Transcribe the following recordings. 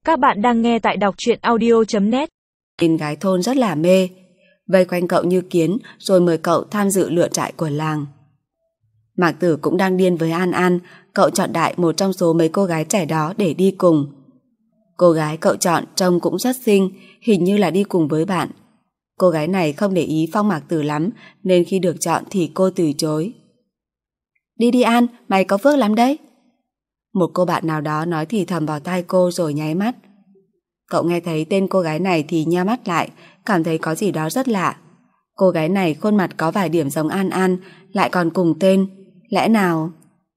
Các bạn đang nghe tại đọc truyện audio.net. Nhìn gái thôn rất là mê, vây quanh cậu như kiến rồi mời cậu tham dự lựa trại của làng. Mạc Tử cũng đang điên với An An, cậu chọn đại một trong số mấy cô gái trẻ đó để đi cùng. Cô gái cậu chọn trông cũng rất xinh, hình như là đi cùng với bạn. Cô gái này không để ý Phong Mạc Tử lắm, nên khi được chọn thì cô từ chối. Đi đi An, mày có phước lắm đấy. Một cô bạn nào đó nói thì thầm vào tai cô rồi nháy mắt. Cậu nghe thấy tên cô gái này thì nheo mắt lại, cảm thấy có gì đó rất lạ. Cô gái này khuôn mặt có vài điểm giống An An, lại còn cùng tên. Lẽ nào...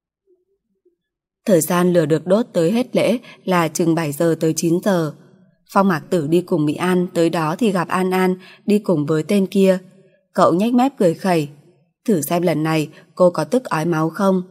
Thời gian lửa được đốt tới hết lễ là chừng 7 giờ tới 9 giờ. Phong Mạc Tử đi cùng Mỹ An, tới đó thì gặp An An đi cùng với tên kia. Cậu nhếch mép cười khẩy. Thử xem lần này cô có tức ói máu không?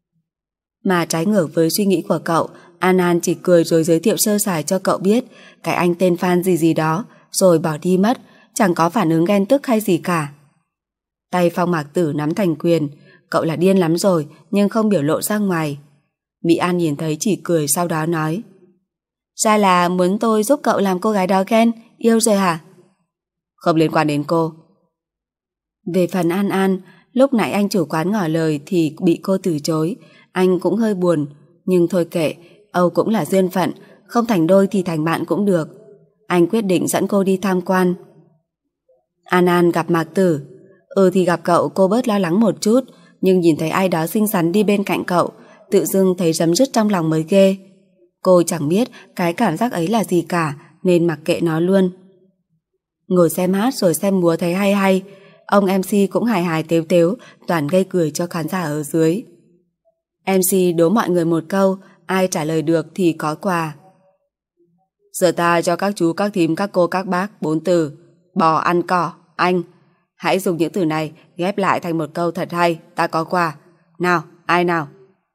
Mà trái ngược với suy nghĩ của cậu, An An chỉ cười rồi giới thiệu sơ sài cho cậu biết cái anh tên Phan gì gì đó, rồi bỏ đi mất, chẳng có phản ứng ghen tức hay gì cả. Tay Phong Mạc Tử nắm thành quyền, cậu là điên lắm rồi nhưng không biểu lộ ra ngoài. Mỹ An nhìn thấy chỉ cười, sau đó nói: Ra là muốn tôi giúp cậu làm cô gái đó ghen, yêu rồi hả? Không liên quan đến cô. Về phần An An, lúc nãy anh chủ quán ngỏ lời thì bị cô từ chối. Anh cũng hơi buồn, nhưng thôi kệ, Âu cũng là duyên phận, không thành đôi thì thành bạn cũng được. Anh quyết định dẫn cô đi tham quan. An An gặp Mạc Tử. Thì gặp cậu cô bớt lo lắng một chút, nhưng nhìn thấy ai đó xinh xắn đi bên cạnh cậu, tự dưng thấy rấm rứt trong lòng mới ghê. Cô chẳng biết cái cảm giác ấy là gì cả, nên mặc kệ nó luôn. Ngồi xem hát rồi xem múa thấy hay hay, ông MC cũng hài hài tếu tếu, toàn gây cười cho khán giả ở dưới. MC đố mọi người một câu, ai trả lời được thì có quà. Giờ ta cho các chú, các thím, các cô, các bác 4 từ: bò ăn cỏ, anh. Hãy dùng những từ này ghép lại thành một câu thật hay, ta có quà. Nào, ai nào?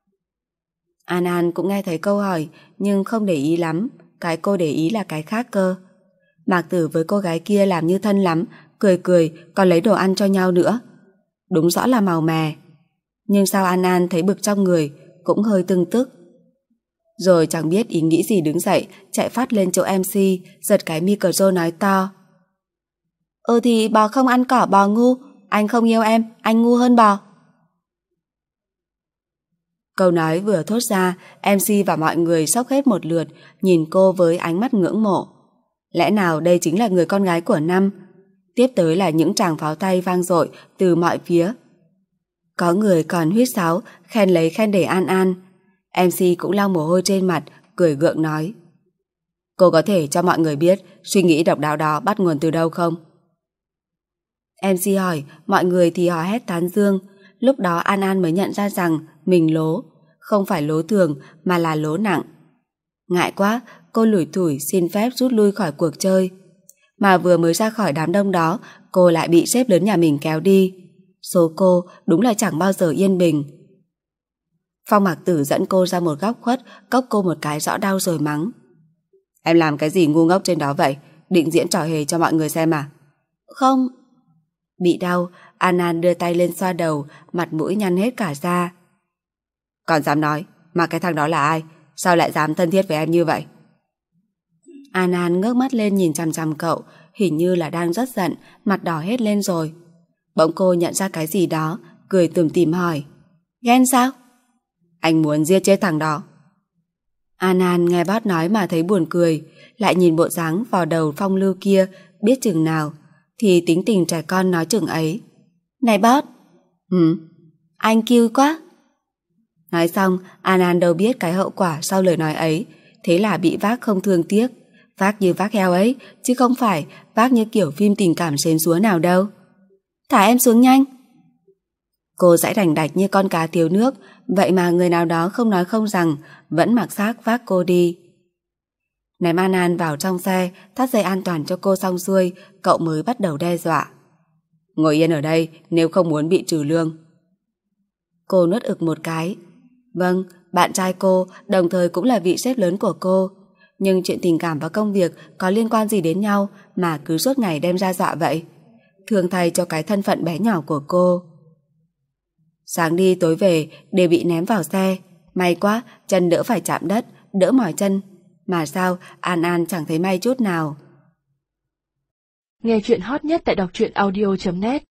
An An cũng nghe thấy câu hỏi, nhưng không để ý lắm. Cái cô để ý là cái khác cơ. Mạc Tử với cô gái kia làm như thân lắm, cười cười, còn lấy đồ ăn cho nhau nữa. Đúng rõ là màu mè. Nhưng sao An An thấy bực trong người, cũng hơi tưng tức. Rồi chẳng biết ý nghĩ gì đứng dậy, chạy phát lên chỗ MC, giật cái micro nói to: thì bò không ăn cỏ, bò ngu. Anh không yêu em, anh ngu hơn bò. Câu nói vừa thốt ra, MC và mọi người sốc hết một lượt, nhìn cô với ánh mắt ngưỡng mộ. Lẽ nào đây chính là người con gái của năm? Tiếp tới là những tràng pháo tay vang dội từ mọi phía. Có người còn huýt sáo, khen lấy khen để An An. MC cũng lau mồ hôi trên mặt, cười gượng nói: Cô có thể cho mọi người biết suy nghĩ độc đáo đó bắt nguồn từ đâu không? MC hỏi, mọi người thì hò hét tán dương. Lúc đó An An mới nhận ra rằng mình lố, không phải lố thường mà là lố nặng. Ngại quá, cô lủi thủi xin phép rút lui khỏi cuộc chơi. Mà vừa mới ra khỏi đám đông đó, cô lại bị sếp lớn nhà mình kéo đi. Số cô đúng là chẳng bao giờ yên bình. Phong Mạc Tử dẫn cô ra một góc khuất, cốc cô một cái rõ đau rồi mắng: Em làm cái gì ngu ngốc trên đó vậy? Định diễn trò hề cho mọi người xem à? Không. Bị đau, An An đưa tay lên xoa đầu, mặt mũi nhăn hết cả ra. Còn dám nói, mà cái thằng đó là ai? Sao lại dám thân thiết với em như vậy? An An ngước mắt lên nhìn chằm chằm cậu, hình như là đang rất giận, mặt đỏ hết lên rồi. Bỗng cô nhận ra cái gì đó, cười tủm tỉm hỏi: Ghen sao? Anh muốn giết chết thằng đó. An An nghe bót nói mà thấy buồn cười, lại nhìn bộ dáng vò đầu phong lưu kia, biết chừng nào thì tính tình trẻ con nói chừng ấy. Này bót. Anh cute quá. Nói xong, An An đâu biết cái hậu quả sau lời nói ấy, thế là bị vác không thương tiếc. Vác như vác heo ấy, chứ không phải vác như kiểu phim tình cảm xến xúa nào đâu. Thả em xuống nhanh. Cô giãy đành đạch như con cá thiếu nước, vậy mà người nào đó không nói không rằng vẫn mặc xác vác cô đi. Ném An An vào trong xe, thắt dây an toàn cho cô xong xuôi, cậu mới bắt đầu đe dọa: Ngồi yên ở đây nếu không muốn bị trừ lương. Cô nuốt ực một cái. Vâng, bạn trai cô đồng thời cũng là vị sếp lớn của cô, nhưng chuyện tình cảm và công việc có liên quan gì đến nhau mà cứ suốt ngày đem ra dọa vậy? Thương thay cho cái thân phận bé nhỏ của cô. Sáng đi tối về đều bị ném vào xe. May quá, chân đỡ phải chạm đất, đỡ mỏi chân. Mà sao An An chẳng thấy may chút nào. Nghe chuyện hot nhất tại đọc truyện audio.net